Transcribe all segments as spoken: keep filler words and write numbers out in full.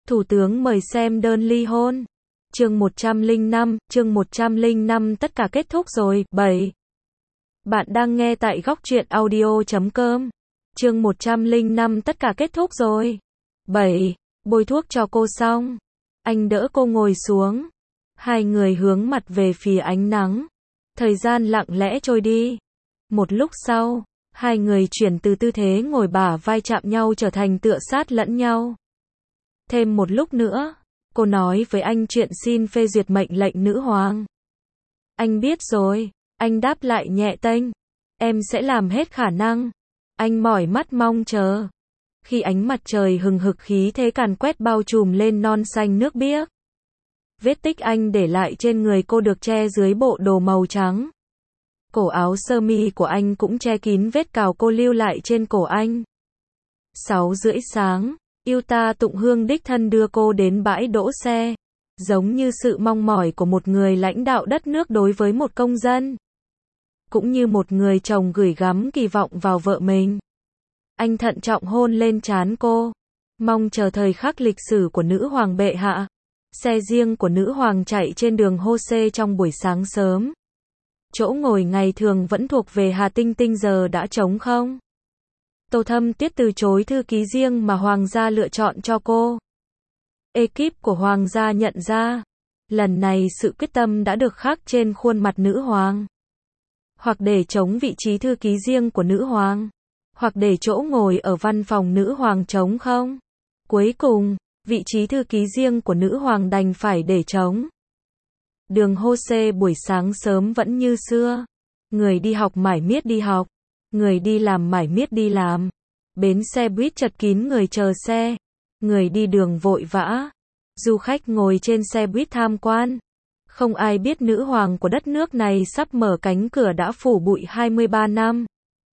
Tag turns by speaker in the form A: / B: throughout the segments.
A: Thủ tướng mời xem đơn ly hôn. Chương một trăm lẻ năm, chương một trăm lẻ năm tất cả kết thúc rồi. bảy. Bạn đang nghe tại góc truyện audio chấm com. Chương một trăm lẻ năm tất cả kết thúc rồi. bảy. Bôi thuốc cho cô xong. Anh đỡ cô ngồi xuống. Hai người hướng mặt về phía ánh nắng. Thời gian lặng lẽ trôi đi. Một lúc sau, hai người chuyển từ tư thế ngồi bả vai chạm nhau trở thành tựa sát lẫn nhau. Thêm một lúc nữa, cô nói với anh chuyện xin phê duyệt mệnh lệnh nữ hoàng. Anh biết rồi, anh đáp lại nhẹ tênh. Em sẽ làm hết khả năng. Anh mỏi mắt mong chờ. Khi ánh mặt trời hừng hực khí thế càn quét bao trùm lên non xanh nước biếc. Vết tích anh để lại trên người cô được che dưới bộ đồ màu trắng. Cổ áo sơ mi của anh cũng che kín vết cào cô lưu lại trên cổ anh. Sáu rưỡi sáng, Yuta Tụng Hương đích thân đưa cô đến bãi đỗ xe. Giống như sự mong mỏi của một người lãnh đạo đất nước đối với một công dân. Cũng như một người chồng gửi gắm kỳ vọng vào vợ mình. Anh thận trọng hôn lên trán cô. Mong chờ thời khắc lịch sử của nữ hoàng bệ hạ. Xe riêng của nữ hoàng chạy trên đường Hose trong buổi sáng sớm. Chỗ ngồi ngày thường vẫn thuộc về Hà Tinh Tinh giờ đã trống không. Tô Thâm Tuyết từ chối thư ký riêng mà hoàng gia lựa chọn cho cô. Ekip của hoàng gia nhận ra, lần này sự quyết tâm đã được khắc trên khuôn mặt nữ hoàng. Hoặc để chống vị trí thư ký riêng của nữ hoàng, hoặc để chỗ ngồi ở văn phòng nữ hoàng trống không. Cuối cùng, vị trí thư ký riêng của nữ hoàng đành phải để trống. Đường Hose buổi sáng sớm vẫn như xưa. Người đi học mải miết đi học. Người đi làm mải miết đi làm. Bến xe buýt chật kín người chờ xe. Người đi đường vội vã. Du khách ngồi trên xe buýt tham quan. Không ai biết nữ hoàng của đất nước này sắp mở cánh cửa đã phủ bụi hai mươi ba năm.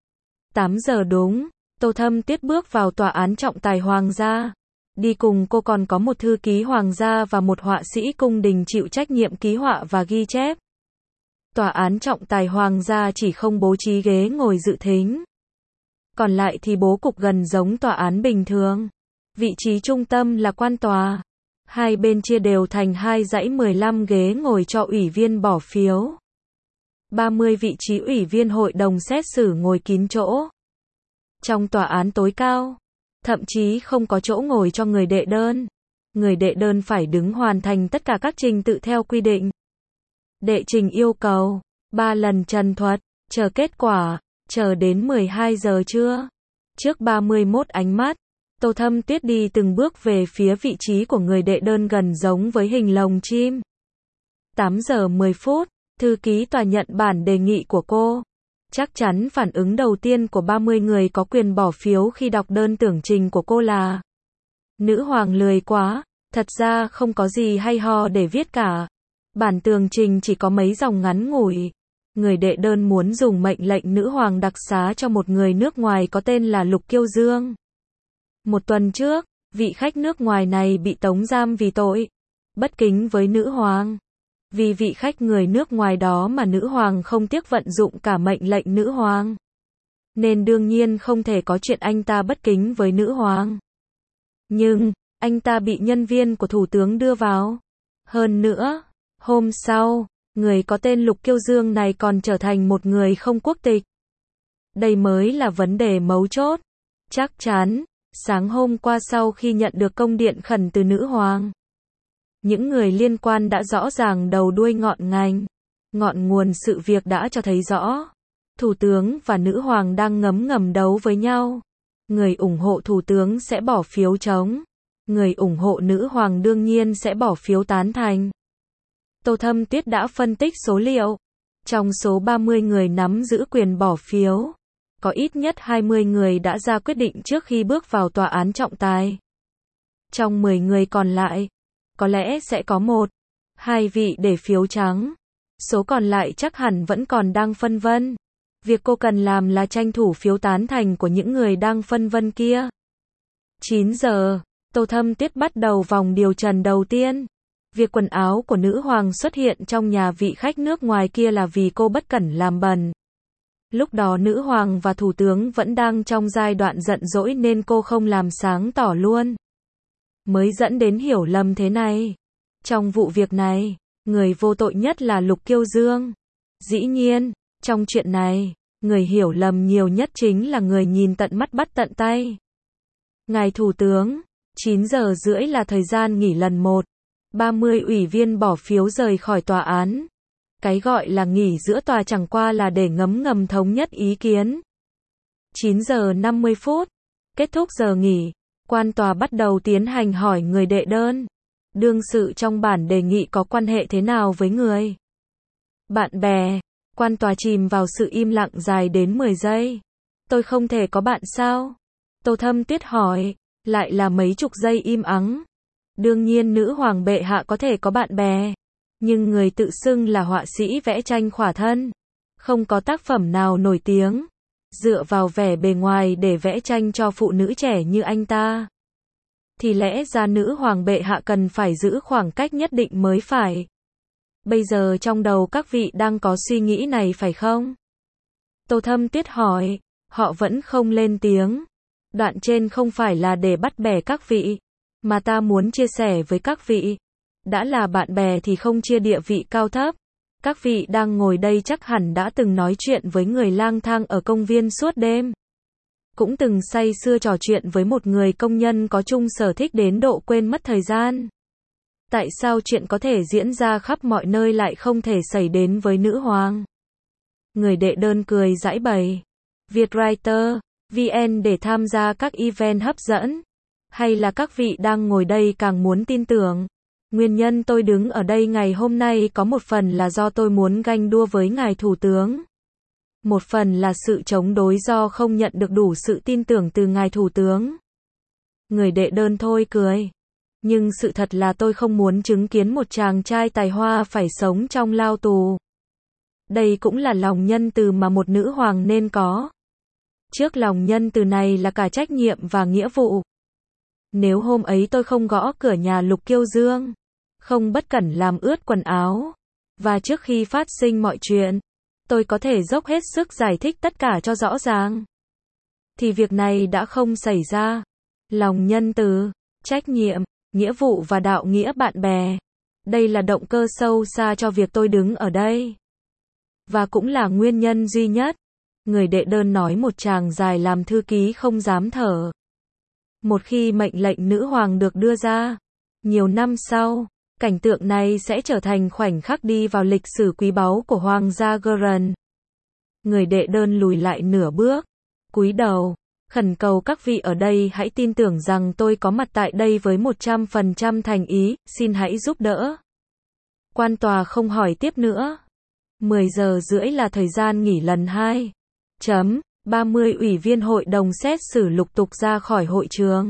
A: tám giờ đúng, Tô Thâm Tuyết bước vào tòa án trọng tài hoàng gia. Đi cùng cô còn có một thư ký hoàng gia và một họa sĩ cung đình chịu trách nhiệm ký họa và ghi chép. Tòa án trọng tài hoàng gia chỉ không bố trí ghế ngồi dự thính. Còn lại thì bố cục gần giống tòa án bình thường. Vị trí trung tâm là quan tòa. Hai bên chia đều thành hai dãy mười lăm ghế ngồi cho ủy viên bỏ phiếu. ba mươi vị trí ủy viên hội đồng xét xử ngồi kín chỗ. Trong tòa án tối cao, thậm chí không có chỗ ngồi cho người đệ đơn. Người đệ đơn phải đứng hoàn thành tất cả các trình tự theo quy định. Đệ trình yêu cầu, ba lần trần thuật, chờ kết quả, chờ đến mười hai giờ trưa. Trước ba mươi mốt ánh mắt, Tô Thâm Tuyết đi từng bước về phía vị trí của người đệ đơn gần giống với hình lồng chim. tám giờ mười phút, thư ký tòa nhận bản đề nghị của cô. Chắc chắn phản ứng đầu tiên của ba mươi người có quyền bỏ phiếu khi đọc đơn tưởng trình của cô là: nữ hoàng lười quá, thật ra không có gì hay ho để viết cả. Bản tường trình chỉ có mấy dòng ngắn ngủi. Người đệ đơn muốn dùng mệnh lệnh nữ hoàng đặc xá cho một người nước ngoài có tên là Lục Kiêu Dương. Một tuần trước, vị khách nước ngoài này bị tống giam vì tội bất kính với nữ hoàng. Vì vị khách người nước ngoài đó mà nữ hoàng không tiếc vận dụng cả mệnh lệnh nữ hoàng. Nên đương nhiên không thể có chuyện anh ta bất kính với nữ hoàng. Nhưng, anh ta bị nhân viên của thủ tướng đưa vào. Hơn nữa, hôm sau, người có tên Lục Kiêu Dương này còn trở thành một người không quốc tịch. Đây mới là vấn đề mấu chốt. Chắc chắn, sáng hôm qua sau khi nhận được công điện khẩn từ nữ hoàng, những người liên quan đã rõ ràng đầu đuôi ngọn ngành. Ngọn nguồn sự việc đã cho thấy rõ. Thủ tướng và nữ hoàng đang ngấm ngầm đấu với nhau. Người ủng hộ thủ tướng sẽ bỏ phiếu chống. Người ủng hộ nữ hoàng đương nhiên sẽ bỏ phiếu tán thành. Tô Thâm Tuyết đã phân tích số liệu. Trong số ba mươi người nắm giữ quyền bỏ phiếu, có ít nhất hai mươi người đã ra quyết định trước khi bước vào tòa án trọng tài. Trong mười người còn lại, có lẽ sẽ có một, hai vị để phiếu trắng. Số còn lại chắc hẳn vẫn còn đang phân vân. Việc cô cần làm là tranh thủ phiếu tán thành của những người đang phân vân kia. chín giờ, Tô Thâm Tuyết bắt đầu vòng điều trần đầu tiên. Việc quần áo của nữ hoàng xuất hiện trong nhà vị khách nước ngoài kia là vì cô bất cẩn làm bẩn. Lúc đó nữ hoàng và thủ tướng vẫn đang trong giai đoạn giận dỗi nên cô không làm sáng tỏ luôn. mới dẫn đến hiểu lầm thế này. Trong vụ việc này, người vô tội nhất là Lục Kiêu Dương. Dĩ nhiên, trong chuyện này, người hiểu lầm nhiều nhất chính là người nhìn tận mắt bắt tận tay. Ngài Thủ tướng, chín giờ rưỡi là thời gian nghỉ lần một. ba mươi ủy viên bỏ phiếu rời khỏi tòa án. Cái gọi là nghỉ giữa tòa chẳng qua là để ngấm ngầm thống nhất ý kiến. chín giờ năm mươi phút, kết thúc giờ nghỉ, quan tòa bắt đầu tiến hành hỏi người đệ đơn. Đương sự trong bản đề nghị có quan hệ thế nào với người? Bạn bè. Quan tòa chìm vào sự im lặng dài đến mười giây. Tôi không thể có bạn sao? Tô Thâm Tuyết hỏi, lại là mấy chục giây im ắng. Đương nhiên nữ hoàng bệ hạ có thể có bạn bè, nhưng người tự xưng là họa sĩ vẽ tranh khỏa thân, không có tác phẩm nào nổi tiếng, dựa vào vẻ bề ngoài để vẽ tranh cho phụ nữ trẻ như anh ta, thì lẽ ra nữ hoàng bệ hạ cần phải giữ khoảng cách nhất định mới phải. Bây giờ trong đầu các vị đang có suy nghĩ này phải không? Tô Thâm Tuyết hỏi, họ vẫn không lên tiếng. Đoạn trên không phải là để bắt bẻ các vị, mà ta muốn chia sẻ với các vị. Đã là bạn bè thì không chia địa vị cao thấp. Các vị đang ngồi đây chắc hẳn đã từng nói chuyện với người lang thang ở công viên suốt đêm. Cũng từng say sưa trò chuyện với một người công nhân có chung sở thích đến độ quên mất thời gian. Tại sao chuyện có thể diễn ra khắp mọi nơi lại không thể xảy đến với nữ hoàng? Người đệ đơn cười giãi bày. Vietwriter, vê en để tham gia các event hấp dẫn? Hay là các vị đang ngồi đây càng muốn tin tưởng? Nguyên nhân tôi đứng ở đây ngày hôm nay có một phần là do tôi muốn ganh đua với ngài Thủ tướng. Một phần là sự chống đối do không nhận được đủ sự tin tưởng từ ngài Thủ tướng. Người đệ đơn thôi cười. Nhưng sự thật là tôi không muốn chứng kiến một chàng trai tài hoa phải sống trong lao tù. Đây cũng là lòng nhân từ mà một nữ hoàng nên có. Trước lòng nhân từ này là cả trách nhiệm và nghĩa vụ. Nếu hôm ấy tôi không gõ cửa nhà Lục Kiêu Dương, không bất cẩn làm ướt quần áo, và trước khi phát sinh mọi chuyện, tôi có thể dốc hết sức giải thích tất cả cho rõ ràng, thì việc này đã không xảy ra. Lòng nhân từ, trách nhiệm, nghĩa vụ và đạo nghĩa bạn bè. Đây là động cơ sâu xa cho việc tôi đứng ở đây. Và cũng là nguyên nhân duy nhất. Người đệ đơn nói một tràng dài làm thư ký không dám thở. Một khi mệnh lệnh nữ hoàng được đưa ra, nhiều năm sau, cảnh tượng này sẽ trở thành khoảnh khắc đi vào lịch sử quý báu của Hoàng gia Geren. Người đệ đơn lùi lại nửa bước, cúi đầu, khẩn cầu các vị ở đây hãy tin tưởng rằng tôi có mặt tại đây với một trăm phần trăm thành ý, xin hãy giúp đỡ. Quan tòa không hỏi tiếp nữa. mười giờ rưỡi là thời gian nghỉ lần hai. Chấm, ba mươi ủy viên hội đồng xét xử lục tục ra khỏi hội trường.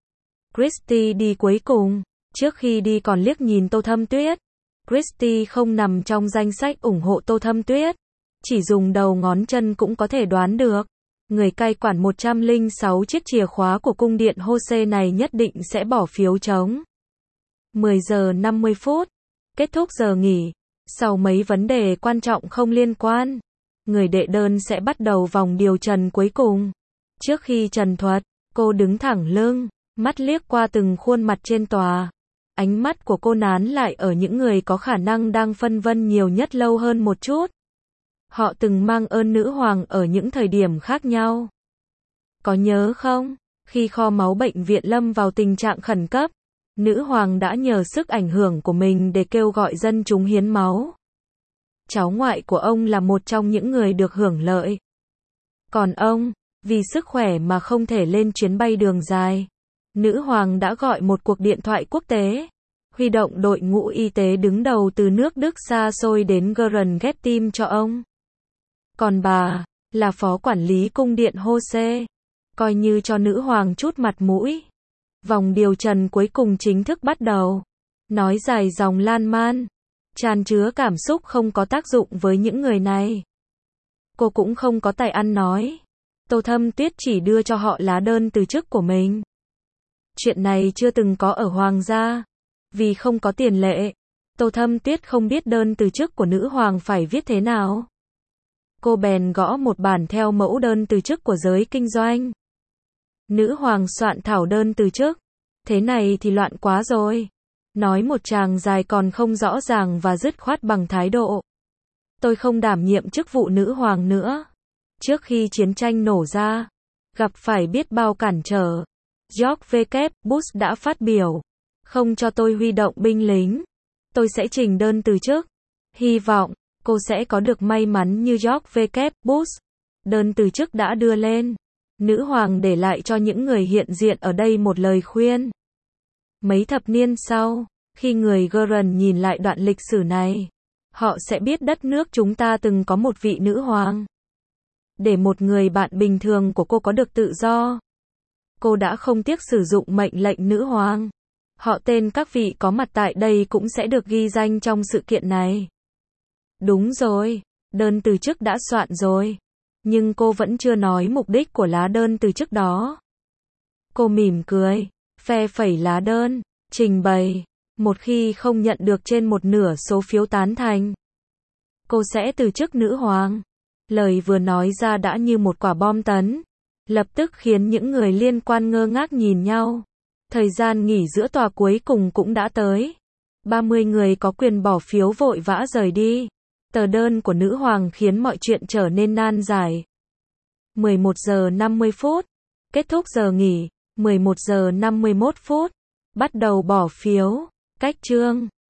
A: Christie đi cuối cùng. Trước khi đi còn liếc nhìn Tô Thâm Tuyết. Christie không nằm trong danh sách ủng hộ Tô Thâm Tuyết. Chỉ dùng đầu ngón chân cũng có thể đoán được. Người cai quản một trăm lẻ sáu chiếc chìa khóa của cung điện Hose này nhất định sẽ bỏ phiếu trống. mười giờ năm mươi phút. Kết thúc giờ nghỉ. Sau mấy vấn đề quan trọng không liên quan, người đệ đơn sẽ bắt đầu vòng điều trần cuối cùng. Trước khi trần thuật, cô đứng thẳng lưng, mắt liếc qua từng khuôn mặt trên tòa. Ánh mắt của cô nán lại ở những người có khả năng đang phân vân nhiều nhất lâu hơn một chút. Họ từng mang ơn nữ hoàng ở những thời điểm khác nhau. Có nhớ không? Khi kho máu bệnh viện lâm vào tình trạng khẩn cấp, nữ hoàng đã nhờ sức ảnh hưởng của mình để kêu gọi dân chúng hiến máu. Cháu ngoại của ông là một trong những người được hưởng lợi. Còn ông, vì sức khỏe mà không thể lên chuyến bay đường dài, nữ hoàng đã gọi một cuộc điện thoại quốc tế, huy động đội ngũ y tế đứng đầu từ nước Đức xa xôi đến Geren ghép tim cho ông. Còn bà, là phó quản lý cung điện Hose, coi như cho nữ hoàng chút mặt mũi. Vòng điều trần cuối cùng chính thức bắt đầu. Nói dài dòng lan man, tràn chứa cảm xúc không có tác dụng với những người này. Cô cũng không có tài ăn nói. Tô Thâm Tuyết chỉ đưa cho họ lá đơn từ chức của mình. Chuyện này chưa từng có ở Hoàng gia. Vì không có tiền lệ, Tô Thâm Tuyết không biết đơn từ chức của nữ hoàng phải viết thế nào. Cô bèn gõ một bản theo mẫu đơn từ chức của giới kinh doanh. Nữ hoàng soạn thảo đơn từ chức. Thế này thì loạn quá rồi. Nói một tràng dài còn không rõ ràng và dứt khoát bằng thái độ. Tôi không đảm nhiệm chức vụ nữ hoàng nữa. Trước khi chiến tranh nổ ra, gặp phải biết bao cản trở, George W. Bush đã phát biểu, không cho tôi huy động binh lính, tôi sẽ trình đơn từ chức. Hy vọng, cô sẽ có được may mắn như George W. Bush. Đơn từ chức đã đưa lên. Nữ hoàng để lại cho những người hiện diện ở đây một lời khuyên. Mấy thập niên sau, khi người Guernsey nhìn lại đoạn lịch sử này, họ sẽ biết đất nước chúng ta từng có một vị nữ hoàng. Để một người bạn bình thường của cô có được tự do, cô đã không tiếc sử dụng mệnh lệnh nữ hoàng. Họ tên các vị có mặt tại đây cũng sẽ được ghi danh trong sự kiện này. Đúng rồi, đơn từ chức đã soạn rồi. Nhưng cô vẫn chưa nói mục đích của lá đơn từ chức đó. Cô mỉm cười, phe phẩy lá đơn, trình bày. Một khi không nhận được trên một nửa số phiếu tán thành, cô sẽ từ chức nữ hoàng. Lời vừa nói ra đã như một quả bom tấn, lập tức khiến những người liên quan ngơ ngác nhìn nhau. Thời gian nghỉ giữa tòa cuối cùng cũng đã tới. ba mươi người có quyền bỏ phiếu vội vã rời đi. Tờ đơn của nữ hoàng khiến mọi chuyện trở nên nan giải. mười một giờ năm mươi phút. Kết thúc giờ nghỉ. mười một giờ năm mươi mốt phút. Bắt đầu bỏ phiếu. Cách chương.